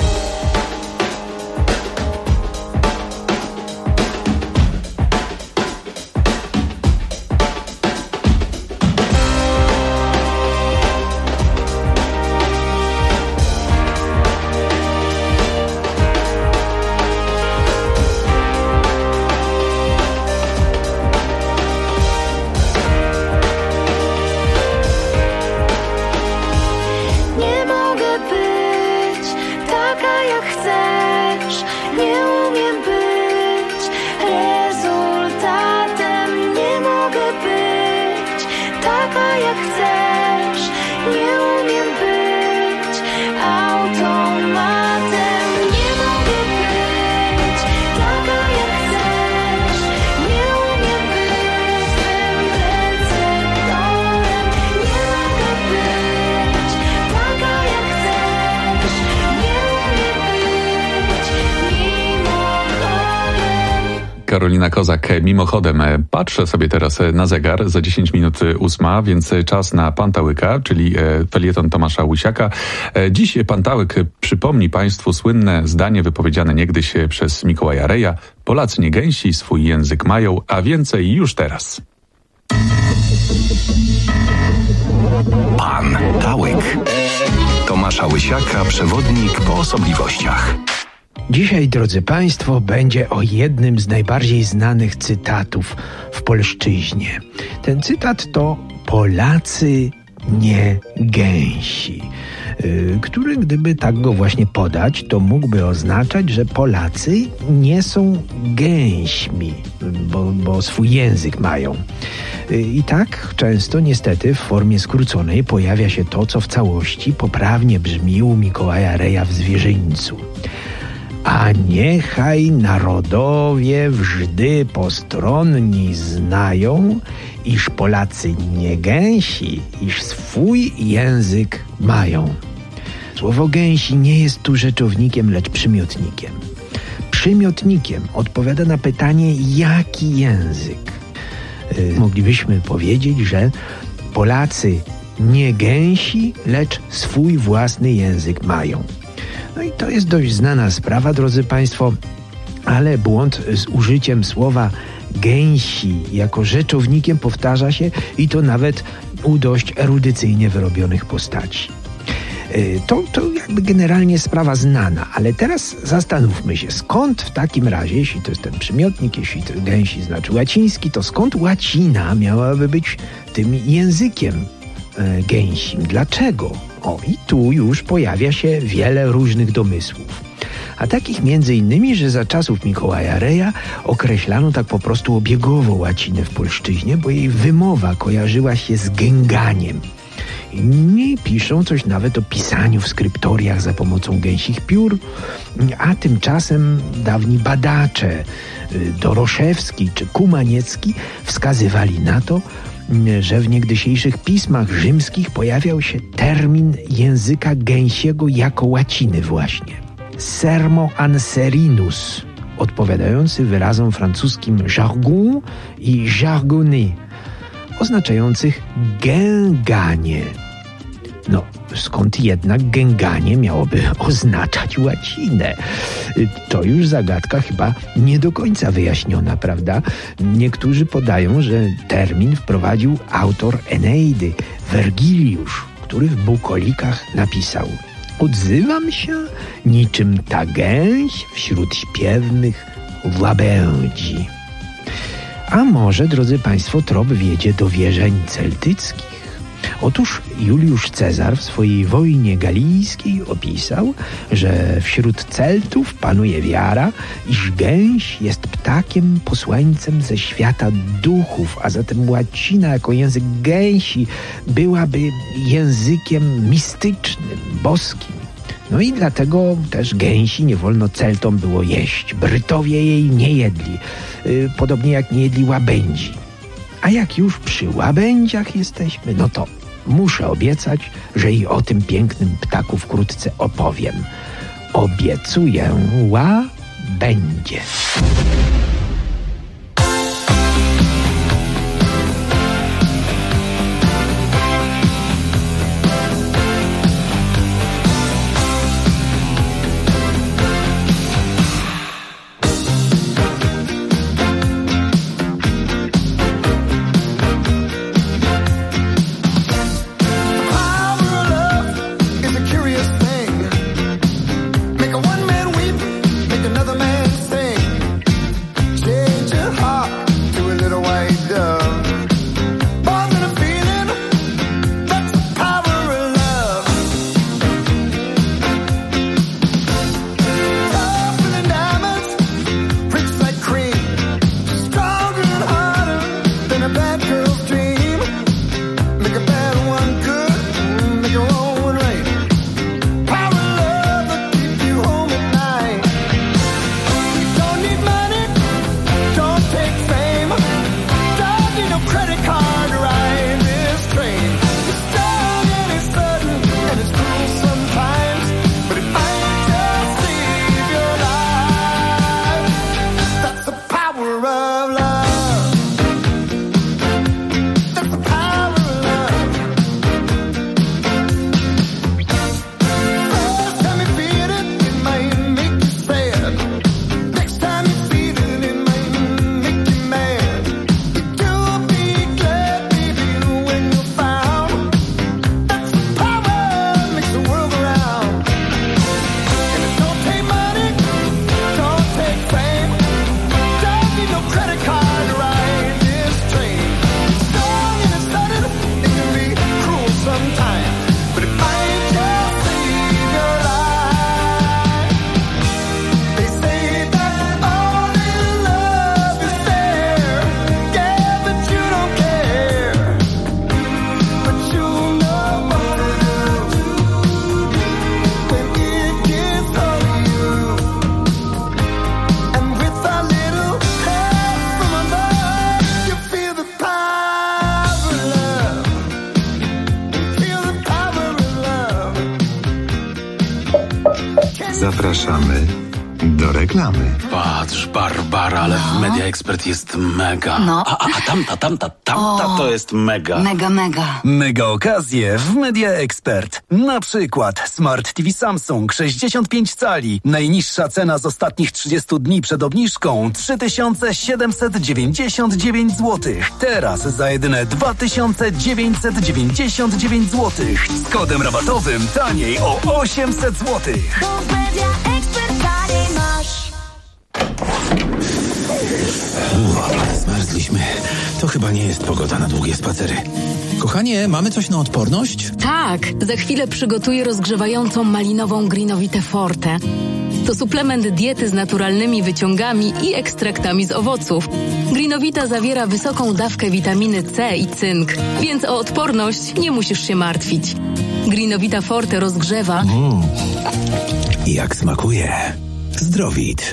Nie mogę być taka jak chcesz. Nie umiem być rezultatem. Nie mogę być taka jak chcesz. Nie umiem być automatem. Nie mogę być taka jak chcesz. Nie umiem być twym receptorem. Nie mogę być taka jak chcesz. Nie umiem być mimochodem. Karolina Kozak, mimochodem. Patrzę sobie teraz na zegar, za 10 minut 8, więc czas na Pantałyka, czyli felieton Tomasza Łysiaka. Dziś Pantałyk przypomni Państwu słynne zdanie wypowiedziane niegdyś przez Mikołaja Reja. Polacy nie gęsi, swój język mają, a więcej już teraz. Pantałyk. Tomasza Łysiaka, przewodnik po osobliwościach. Dzisiaj, drodzy Państwo, będzie o jednym z najbardziej znanych cytatów w polszczyźnie. Ten cytat to Polacy nie gęsi, który, gdyby tak go właśnie podać, to mógłby oznaczać, że Polacy nie są gęśmi, bo swój język mają. I tak często niestety w formie skróconej pojawia się to, co w całości poprawnie brzmi u Mikołaja Reja w Zwierzyńcu. A niechaj narodowie wżdy postronni znają, iż Polacy nie gęsi, iż swój język mają. Słowo gęsi nie jest tu rzeczownikiem, lecz przymiotnikiem. Przymiotnikiem odpowiada na pytanie, jaki język. Moglibyśmy powiedzieć, że Polacy nie gęsi, lecz swój własny język mają. No i to jest dość znana sprawa, drodzy Państwo, ale błąd z użyciem słowa gęsi jako rzeczownikiem powtarza się i to nawet u dość erudycyjnie wyrobionych postaci. To jakby generalnie sprawa znana, ale teraz zastanówmy się, skąd w takim razie, jeśli to jest ten przymiotnik, jeśli to gęsi znaczy łaciński, to skąd łacina miałaby być tym językiem gęsim? Dlaczego? I tu już pojawia się wiele różnych domysłów. A takich między innymi, że za czasów Mikołaja Reja określano tak po prostu obiegowo łacinę w polszczyźnie, bo jej wymowa kojarzyła się z gęganiem. Inni piszą coś nawet o pisaniu w skryptoriach za pomocą gęsich piór, a tymczasem dawni badacze Doroszewski czy Kumaniecki wskazywali na to, że w niegdysiejszych pismach rzymskich pojawiał się termin języka gęsiego jako łaciny właśnie. Sermo anserinus, odpowiadający wyrazom francuskim jargon i jargonner, oznaczających gęganie. No, skąd jednak gęganie miałoby oznaczać łacinę? To już zagadka chyba nie do końca wyjaśniona, prawda? Niektórzy podają, że termin wprowadził autor Eneidy, Wergiliusz, który w bukolikach napisał: odzywam się niczym ta gęś wśród śpiewnych łabędzi. A może, drodzy Państwo, trop wiedzie do wierzeń celtyckich? Otóż Juliusz Cezar w swojej wojnie galijskiej opisał, że wśród Celtów panuje wiara, iż gęś jest ptakiem posłańcem ze świata duchów, a zatem łacina jako język gęsi byłaby językiem mistycznym, boskim. No i dlatego też gęsi nie wolno Celtom było jeść. Brytowie jej nie jedli, podobnie jak nie jedli łabędzi. A jak już przy łabędziach jesteśmy, no to muszę obiecać, że i o tym pięknym ptaku wkrótce opowiem. Obiecuję, będzie. Zapraszamy do reklamy. Patrz, Barbara, ale w Media Expert jest mega. No. A tamta to jest mega. Mega. Mega okazje w Media Expert. Na przykład Smart TV Samsung 65 cali. Najniższa cena z ostatnich 30 dni przed obniżką 3799 zł. Teraz za jedyne 2999 zł. Z kodem rabatowym taniej o 800 zł. Zmarzliśmy. To chyba nie jest pogoda na długie spacery. Kochanie, mamy coś na odporność? Tak, za chwilę przygotuję rozgrzewającą malinową Greenovitę Forte. To suplement diety z naturalnymi wyciągami i ekstraktami z owoców. Greenovita zawiera wysoką dawkę witaminy C i cynk, więc o odporność nie musisz się martwić. Greenovita Forte rozgrzewa. Jak smakuje. Zdrowit.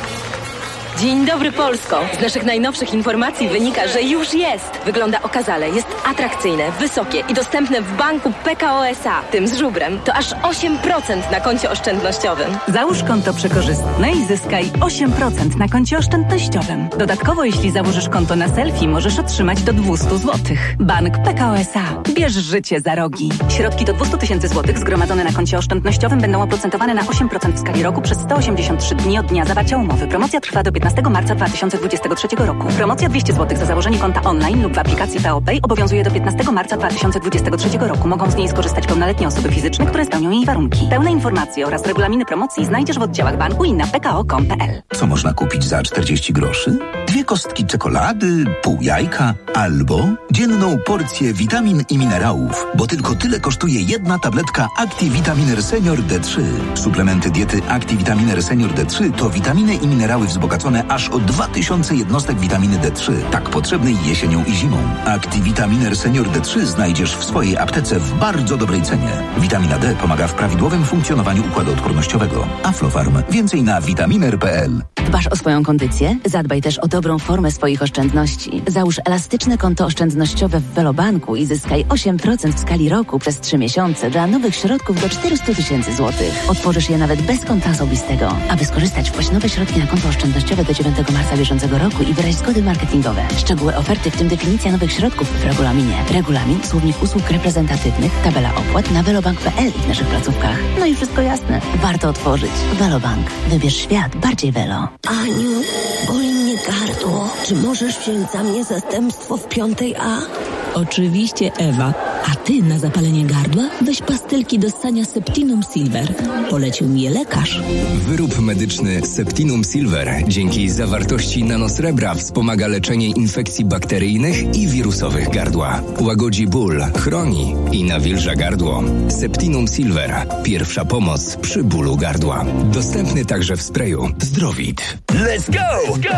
Dzień dobry, Polsko. Z naszych najnowszych informacji wynika, że już jest. Wygląda okazale, jest atrakcyjne, wysokie i dostępne w banku PKO SA. Tym z żubrem to aż 8% na koncie oszczędnościowym. Załóż konto przekorzystne i zyskaj 8% na koncie oszczędnościowym. Dodatkowo, jeśli założysz konto na selfie, możesz otrzymać do 200 zł. Bank PKO SA. Bierz życie za rogi. Środki do 200 000 zł zgromadzone na koncie oszczędnościowym będą oprocentowane na 8% w skali roku przez 183 dni od dnia zawarcia umowy. Promocja trwa do 15 marca 2023 roku. Promocja 200 zł za założenie konta online lub w aplikacji PeoPay obowiązuje do 15 marca 2023 roku. Mogą z niej skorzystać pełnoletnie osoby fizyczne, które spełnią jej warunki. Pełne informacje oraz regulaminy promocji znajdziesz w oddziałach banku i na pko.com.pl. Co można kupić za 40 groszy? 2 kostki czekolady, pół jajka albo dzienną porcję witamin i minerałów, bo tylko tyle kosztuje jedna tabletka ActiVitaminer Senior D3. Suplementy diety ActiVitaminer Senior D3 to witaminy i minerały wzbogacone aż o 2000 jednostek witaminy D3, tak potrzebnej jesienią i zimą. ActiVitaminer Senior D3 znajdziesz w swojej aptece w bardzo dobrej cenie. Witamina D pomaga w prawidłowym funkcjonowaniu układu odpornościowego. Aflofarm. Więcej na vitaminer.pl. Dbasz o swoją kondycję? Zadbaj też o dobrą formę swoich oszczędności. Załóż elastyczne konto oszczędnościowe w Velobanku i zyskaj 8% w skali roku przez 3 miesiące dla nowych środków do 400 000 zł. Otworzysz je nawet bez konta osobistego. Aby skorzystać, wpłać nowe środki na konto oszczędnościowe do 9 marca bieżącego roku i wyraź zgody marketingowe. Szczegóły oferty, w tym definicja nowych środków w regulaminie. Regulamin, słownik usług reprezentatywnych, tabela opłat na velobank.pl i w naszych placówkach. No i wszystko jasne. Warto otworzyć. Velobank. Wybierz świat bardziej Velo. Aniu, boli mnie gardło. Czy możesz wziąć za mnie zastępstwo w 5A? Oczywiście, Ewa. A ty na zapalenie gardła weź pastylki do ssania Septinum Silver. Polecił mi je lekarz. Wyrób medyczny Septinum Silver dzięki zawartości nanosrebra wspomaga leczenie infekcji bakteryjnych i wirusowych gardła. Łagodzi ból, chroni i nawilża gardło. Septinum Silver. Pierwsza pomoc przy bólu gardła. Dostępny także w sprayu. Zdrowit. Let's go!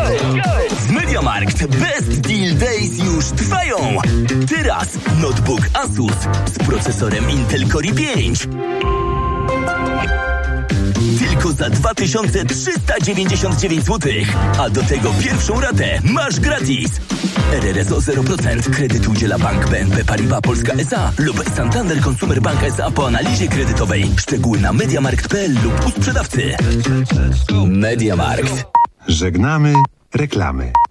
W MediaMarkt Best Deal Days już trwają! Teraz notebook Asus z procesorem Intel Core i5. Tylko za 2399 zł. A do tego pierwszą ratę masz gratis. RRSO 0%. Kredyt udziela Bank BNP Paribas Polska S.A. lub Santander Consumer Bank S.A. po analizie kredytowej. Szczegóły na mediamarkt.pl lub u sprzedawcy. MediaMarkt. Żegnamy reklamy.